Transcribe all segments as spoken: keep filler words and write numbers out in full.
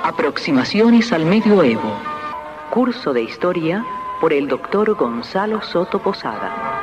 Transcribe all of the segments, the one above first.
Aproximaciones al Medioevo. Curso de Historia por el doctor Gonzalo Soto Posada.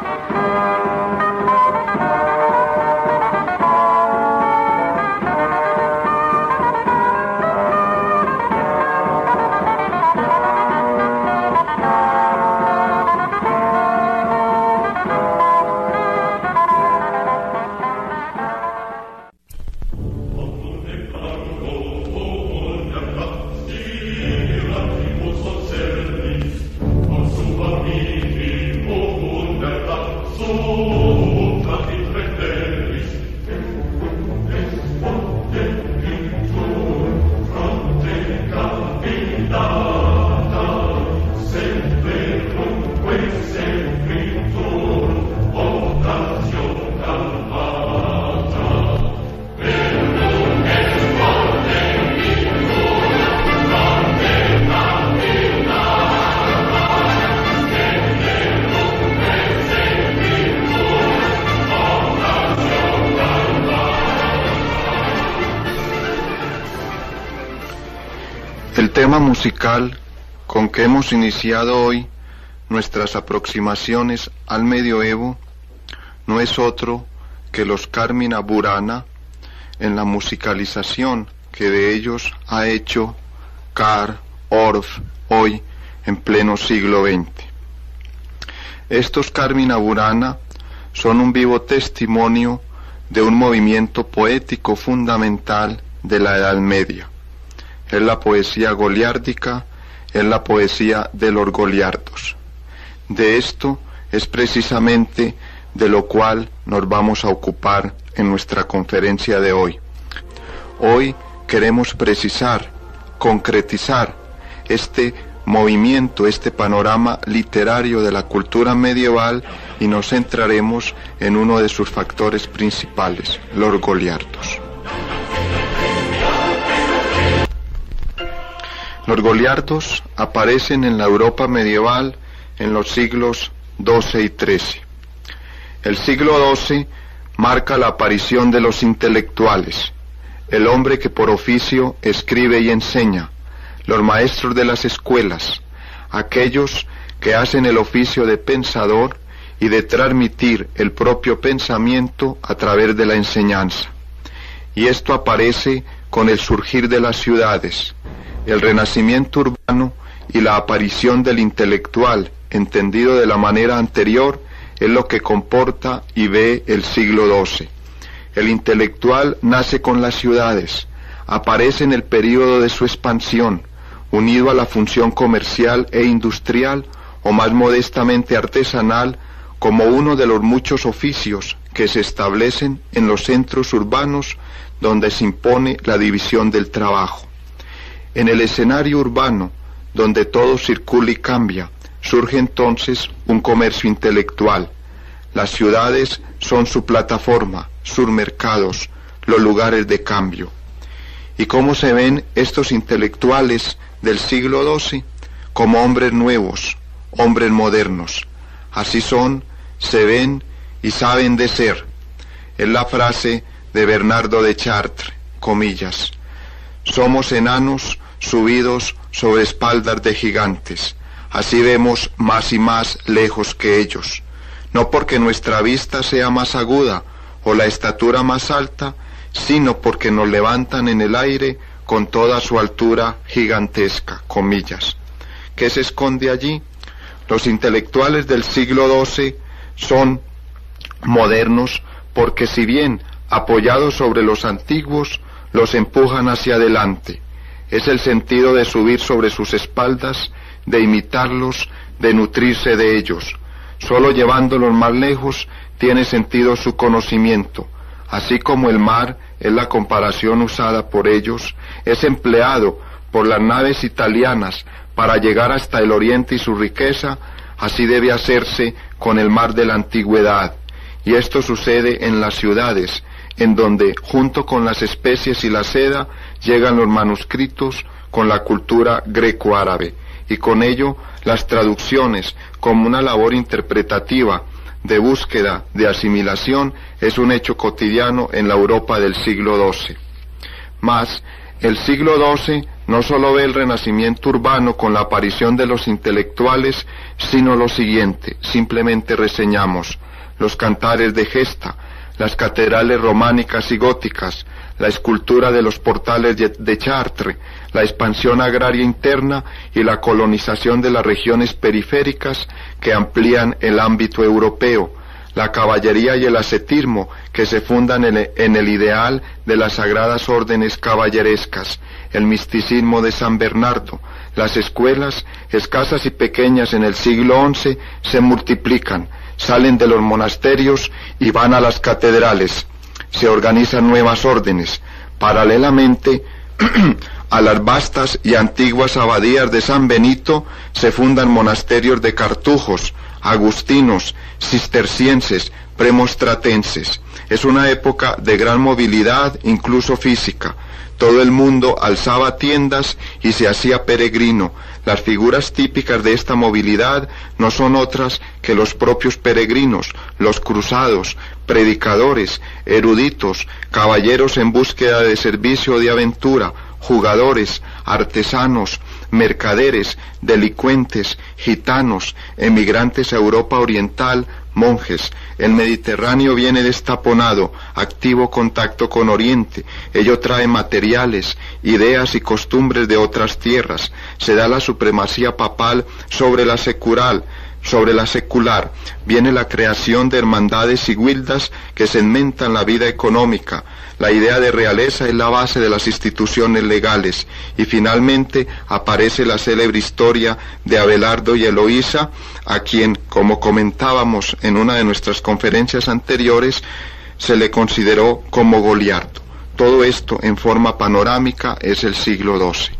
El tema musical con que hemos iniciado hoy nuestras aproximaciones al medioevo no es otro que los Carmina Burana, en la musicalización que de ellos ha hecho Carl Orff hoy en pleno siglo veinte. Estos Carmina Burana son un vivo testimonio de un movimiento poético fundamental de la Edad Media. Es la poesía goliárdica, es la poesía de los goliardos. De esto es precisamente de lo cual nos vamos a ocupar en nuestra conferencia de hoy. Hoy queremos precisar, concretizar este movimiento, este panorama literario de la cultura medieval, y nos centraremos en uno de sus factores principales, los goliardos. Los goliardos aparecen en la Europa medieval en los siglos doce y trece. El siglo doce marca la aparición de los intelectuales, el hombre que por oficio escribe y enseña, los maestros de las escuelas, aquellos que hacen el oficio de pensador y de transmitir el propio pensamiento a través de la enseñanza. Y esto aparece con el surgir de las ciudades, el renacimiento urbano y la aparición del intelectual, entendido de la manera anterior, es lo que comporta y ve el siglo doce. El intelectual nace con las ciudades, aparece en el período de su expansión, unido a la función comercial e industrial, o más modestamente artesanal, como uno de los muchos oficios que se establecen en los centros urbanos donde se impone la división del trabajo. En el escenario urbano, donde todo circula y cambia, surge entonces un comercio intelectual. Las ciudades son su plataforma, sus mercados, los lugares de cambio. ¿Y cómo se ven estos intelectuales del siglo doce? Como hombres nuevos, hombres modernos. Así son, se ven y saben de ser. Es la frase de Bernardo de Chartres, comillas. Somos enanos subidos sobre espaldas de gigantes, así vemos más y más lejos que ellos, no porque nuestra vista sea más aguda o la estatura más alta, sino porque nos levantan en el aire con toda su altura gigantesca, comillas. ¿Qué se esconde allí? Los intelectuales del siglo doce son modernos porque, si bien apoyados sobre los antiguos, los empujan hacia adelante. Es el sentido de subir sobre sus espaldas, de imitarlos, de nutrirse de ellos. Solo llevándolos más lejos tiene sentido su conocimiento. Así como el mar, es la comparación usada por ellos, es empleado por las naves italianas para llegar hasta el oriente y su riqueza, así debe hacerse con el mar de la antigüedad. Y esto sucede en las ciudades, en donde, junto con las especies y la seda, llegan los manuscritos con la cultura greco-árabe, y con ello las traducciones, como una labor interpretativa de búsqueda de asimilación, es un hecho cotidiano en la Europa del siglo doce. Mas, el siglo doce no solo ve el renacimiento urbano con la aparición de los intelectuales, sino lo siguiente, simplemente reseñamos los cantares de gesta, las catedrales románicas y góticas, la escultura de los portales de Chartres, la expansión agraria interna y la colonización de las regiones periféricas que amplían el ámbito europeo, la caballería y el ascetismo que se fundan en el, en el ideal de las sagradas órdenes caballerescas, el misticismo de San Bernardo. Las escuelas, escasas y pequeñas en el siglo once, se multiplican, salen de los monasterios y van a las catedrales. Se organizan nuevas órdenes. Paralelamente a las vastas y antiguas abadías de San Benito se fundan monasterios de cartujos, agustinos, cistercienses, premonstratenses. Es una época de gran movilidad, incluso física. Todo el mundo alzaba tiendas y se hacía peregrino. Las figuras típicas de esta movilidad no son otras que los propios peregrinos, los cruzados, predicadores, eruditos, caballeros en búsqueda de servicio o de aventura, jugadores, artesanos, mercaderes, delincuentes, gitanos, emigrantes a Europa Oriental, monjes. El Mediterráneo viene destaponado, activo contacto con Oriente. Ello trae materiales, ideas y costumbres de otras tierras. Se da la supremacía papal sobre la secular, sobre la secular. Viene la creación de hermandades y guildas que segmentan la vida económica. La idea de realeza es la base de las instituciones legales. Y finalmente aparece la célebre historia de Abelardo y Eloísa, a quien, como comentábamos en una de nuestras conferencias anteriores, se le consideró como Goliardo. Todo esto en forma panorámica es el siglo doce.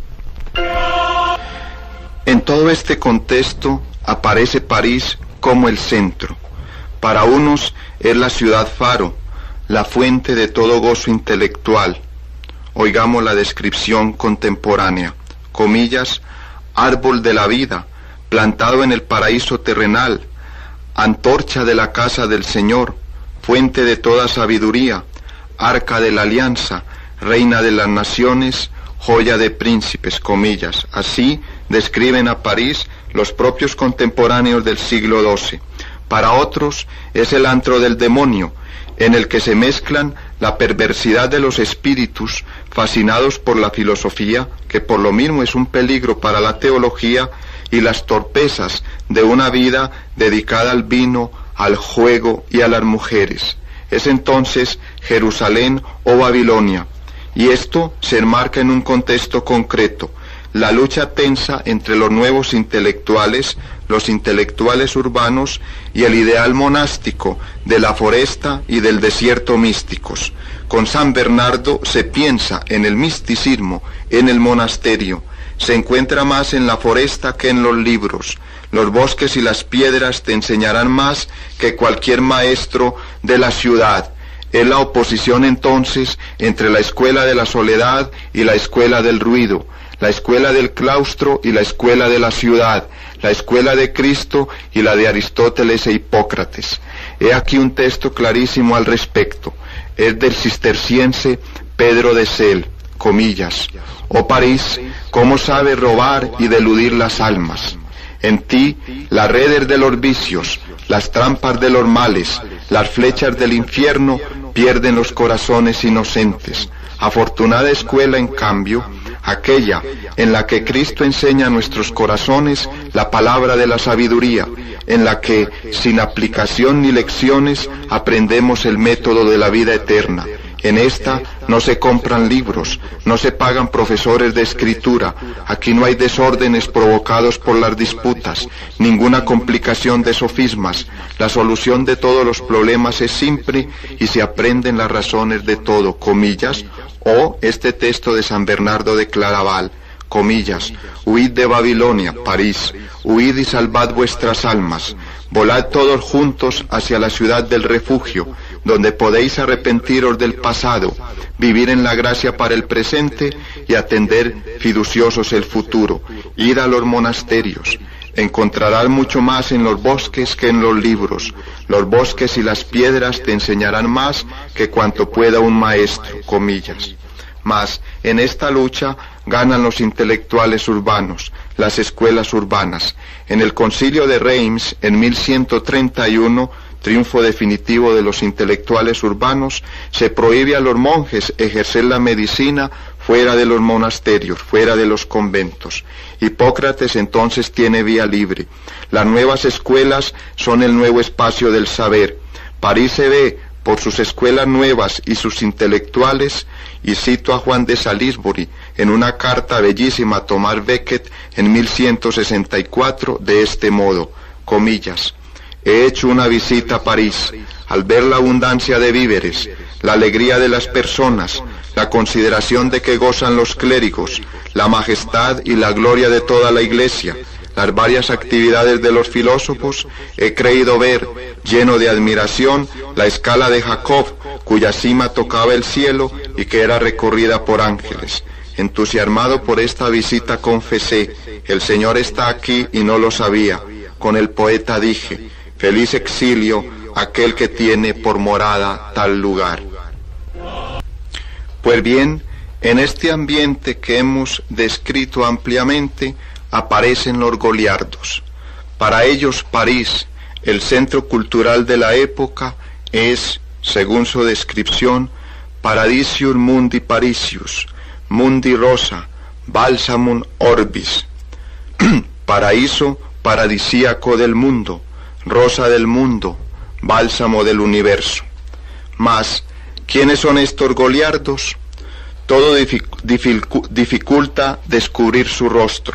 En todo este contexto aparece París como el centro. Para unos es la ciudad faro, la fuente de todo gozo intelectual. Oigamos la descripción contemporánea, comillas, árbol de la vida, plantado en el paraíso terrenal, antorcha de la casa del Señor, fuente de toda sabiduría, arca de la alianza, reina de las naciones, joya de príncipes, comillas. Así describen a París los propios contemporáneos del siglo doce. Para otros es el antro del demonio, en el que se mezclan la perversidad de los espíritus fascinados por la filosofía, que por lo mismo es un peligro para la teología, y las torpezas de una vida dedicada al vino, al juego y a las mujeres. Es entonces Jerusalén o Babilonia, y esto se enmarca en un contexto concreto, la lucha tensa entre los nuevos intelectuales, los intelectuales urbanos y el ideal monástico de la foresta y del desierto místicos. Con San Bernardo se piensa en el misticismo, en el monasterio, se encuentra más en la foresta que en los libros. Los bosques y las piedras te enseñarán más que cualquier maestro de la ciudad. Es la oposición entonces entre la escuela de la soledad y la escuela del ruido, la escuela del claustro y la escuela de la ciudad, la escuela de Cristo y la de Aristóteles e Hipócrates. He aquí un texto clarísimo al respecto. Es del cisterciense Pedro de Cel, comillas. Oh París, ¿cómo sabes robar y deludir las almas? En ti, las redes de los vicios, las trampas de los males, las flechas del infierno pierden los corazones inocentes. Afortunada escuela, en cambio, aquella en la que Cristo enseña a nuestros corazones la palabra de la sabiduría, en la que, sin aplicación ni lecciones, aprendemos el método de la vida eterna. En esta no se compran libros, no se pagan profesores de escritura, aquí no hay desórdenes provocados por las disputas, ninguna complicación de sofismas, la solución de todos los problemas es simple y se aprenden las razones de todo, comillas, o este texto de San Bernardo de Claraval, comillas, huid de Babilonia, París, huid y salvad vuestras almas, volad todos juntos hacia la ciudad del refugio, donde podéis arrepentiros del pasado, vivir en la gracia para el presente y atender fiduciosos el futuro. Id a los monasterios. Encontrarás mucho más en los bosques que en los libros. Los bosques y las piedras te enseñarán más que cuanto pueda un maestro, comillas. Mas en esta lucha ganan los intelectuales urbanos, las escuelas urbanas. En el Concilio de Reims, en mil ciento treinta y uno, triunfo definitivo de los intelectuales urbanos, se prohíbe a los monjes ejercer la medicina fuera de los monasterios, fuera de los conventos. Hipócrates entonces tiene vía libre. Las nuevas escuelas son el nuevo espacio del saber. París se ve por sus escuelas nuevas y sus intelectuales, y cito a Juan de Salisbury en una carta bellísima a Thomas Becket en mil ciento sesenta y cuatro de este modo, comillas: he hecho una visita a París, al ver la abundancia de víveres, la alegría de las personas, la consideración de que gozan los clérigos, la majestad y la gloria de toda la Iglesia, las varias actividades de los filósofos, he creído ver, lleno de admiración, la escala de Jacob, cuya cima tocaba el cielo y que era recorrida por ángeles. Entusiasmado por esta visita confesé: el Señor está aquí y no lo sabía. Con el poeta dije: feliz exilio aquel que tiene por morada tal lugar. Pues bien, en este ambiente que hemos descrito ampliamente, aparecen los goliardos. Para ellos París, el centro cultural de la época, es, según su descripción, paradisium mundi Parisius, mundi rosa, balsamum orbis, paraíso paradisíaco del mundo, rosa del mundo, bálsamo del universo. Mas, ¿quiénes son estos goliardos? Todo dificu dificulta descubrir su rostro,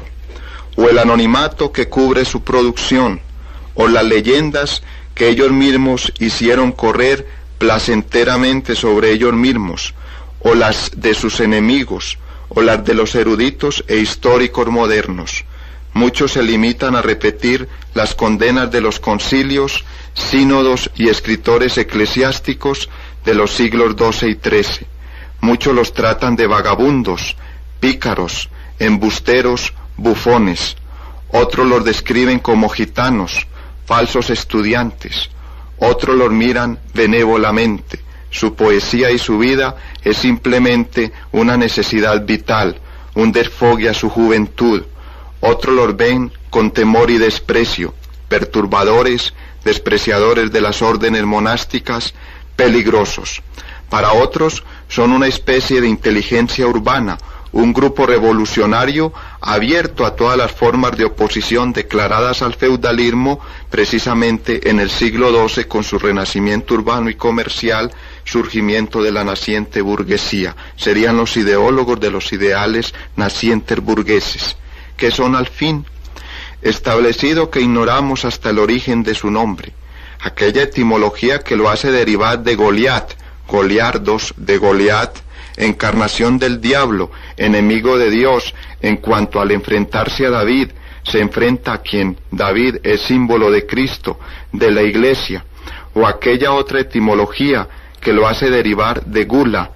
o el anonimato que cubre su producción, o las leyendas que ellos mismos hicieron correr placenteramente sobre ellos mismos, o las de sus enemigos, o las de los eruditos e históricos modernos. Muchos se limitan a repetir las condenas de los concilios, sínodos y escritores eclesiásticos de los siglos doce y trece. Muchos los tratan de vagabundos, pícaros, embusteros, bufones. Otros los describen como gitanos, falsos estudiantes. Otros los miran benévolamente. Su poesía y su vida es simplemente una necesidad vital, un desfogue a su juventud. Otros los ven con temor y desprecio, perturbadores, despreciadores de las órdenes monásticas, peligrosos. Para otros son una especie de inteligencia urbana, un grupo revolucionario abierto a todas las formas de oposición declaradas al feudalismo, precisamente en el siglo doce con su renacimiento urbano y comercial, surgimiento de la naciente burguesía. Serían los ideólogos de los ideales nacientes burgueses, que son al fin, establecido que ignoramos hasta el origen de su nombre, aquella etimología que lo hace derivar de Goliat, goliardos, de Goliat, encarnación del diablo, enemigo de Dios, en cuanto al enfrentarse a David, se enfrenta a quien David es símbolo de Cristo, de la Iglesia, o aquella otra etimología que lo hace derivar de Gula,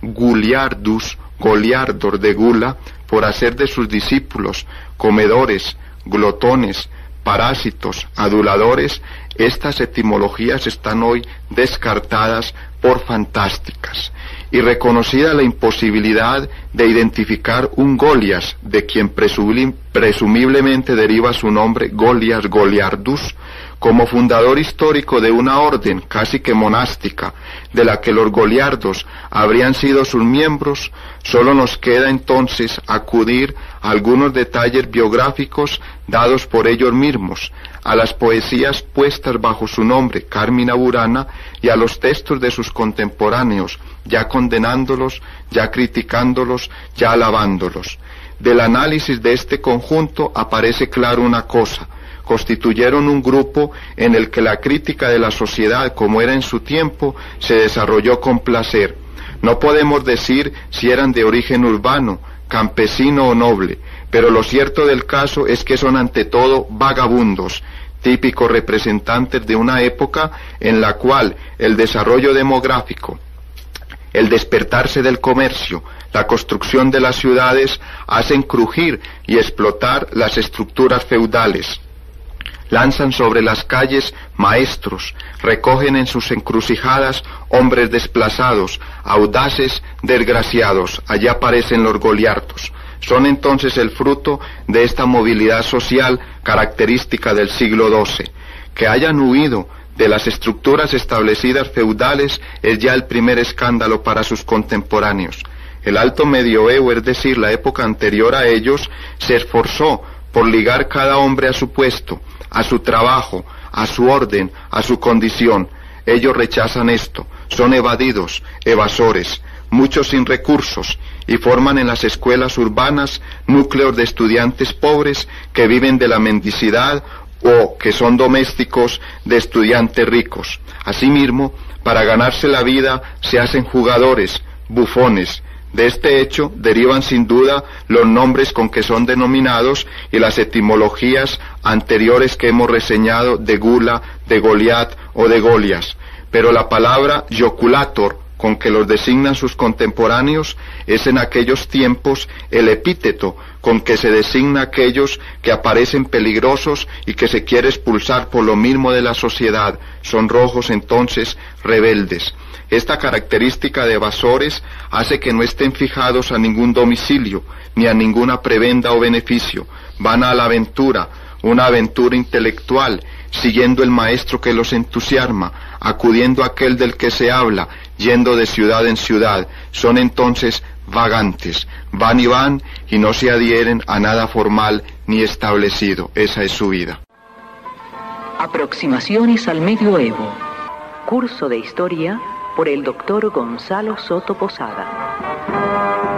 Guliardus, Goliardos de Gula, por hacer de sus discípulos comedores, glotones, parásitos, aduladores. Estas etimologías están hoy descartadas por fantásticas, y reconocida la imposibilidad de identificar un Golias, de quien presumiblemente deriva su nombre Golias Goliardus, como fundador histórico de una orden casi que monástica, de la que los goliardos habrían sido sus miembros. Solo nos queda entonces acudir a algunos detalles biográficos dados por ellos mismos, a las poesías puestas bajo su nombre Carmina Burana y a los textos de sus contemporáneos, ya condenándolos, ya criticándolos, ya alabándolos. Del análisis de este conjunto aparece claro una cosa: constituyeron un grupo en el que la crítica de la sociedad, como era en su tiempo, se desarrolló con placer. No podemos decir si eran de origen urbano, campesino o noble, pero lo cierto del caso es que son ante todo vagabundos, típicos representantes de una época en la cual el desarrollo demográfico, el despertarse del comercio, la construcción de las ciudades hacen crujir y explotar las estructuras feudales. lanzan sobre las calles maestros, recogen en sus encrucijadas hombres desplazados, audaces, desgraciados, allá aparecen los goliartos. Son entonces el fruto de esta movilidad social característica del siglo doce. Que hayan huido de las estructuras establecidas feudales es ya el primer escándalo para sus contemporáneos. El alto medioevo, es decir, la época anterior a ellos, se esforzó por ligar cada hombre a su puesto, a su trabajo, a su orden, a su condición. Ellos rechazan esto, son evadidos, evasores, muchos sin recursos, y forman en las escuelas urbanas núcleos de estudiantes pobres que viven de la mendicidad o que son domésticos de estudiantes ricos. Asimismo, para ganarse la vida se hacen jugadores, bufones. De este hecho derivan sin duda los nombres con que son denominados y las etimologías anteriores que hemos reseñado de Gula, de Goliat o de Golias. Pero la palabra joculator, con que los designan sus contemporáneos, es en aquellos tiempos el epíteto con que se designa a aquellos que aparecen peligrosos y que se quiere expulsar por lo mismo de la sociedad. Son rojos entonces rebeldes. Esta característica de evasores hace que no estén fijados a ningún domicilio, ni a ninguna prebenda o beneficio. Van a la aventura, una aventura intelectual, siguiendo el maestro que los entusiasma, acudiendo a aquel del que se habla, yendo de ciudad en ciudad. Son entonces vagantes, van y van y no se adhieren a nada formal ni establecido. Esa es su vida. Aproximaciones al medioevo. Curso de historia por el doctor Gonzalo Soto Posada.